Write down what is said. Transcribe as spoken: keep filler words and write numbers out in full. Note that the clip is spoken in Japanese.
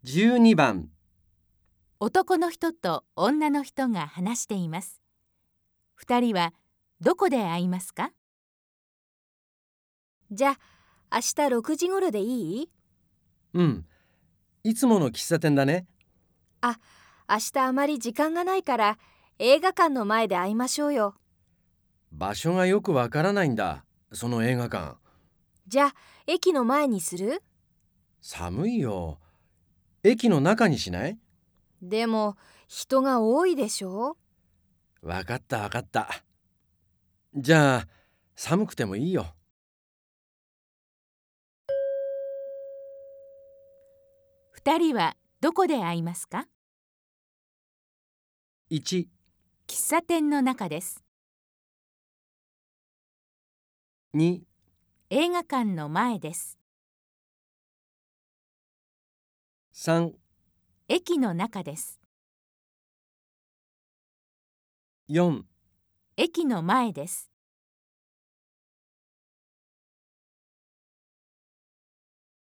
じゅうにばん。 男の人と女の人が話しています。二人はどこで会いますか？ じゃあ、明日ろくじ頃でいい？ うん。いつもの喫茶店だね。 あ、明日あまり時間がないから映画館の前で会いましょうよ。 場所がよくわからないんだ、その映画館。 じゃあ、駅の前にする？ 寒いよ。駅の中にしない？ でも、人が多いでしょ？ わかったわかった。じゃあ、寒くてもいいよ。 二人はどこで会いますか？ いち、 喫茶店の中です。 に、 映画館の前です。 さん、 駅の中です。 よん。 駅の前です。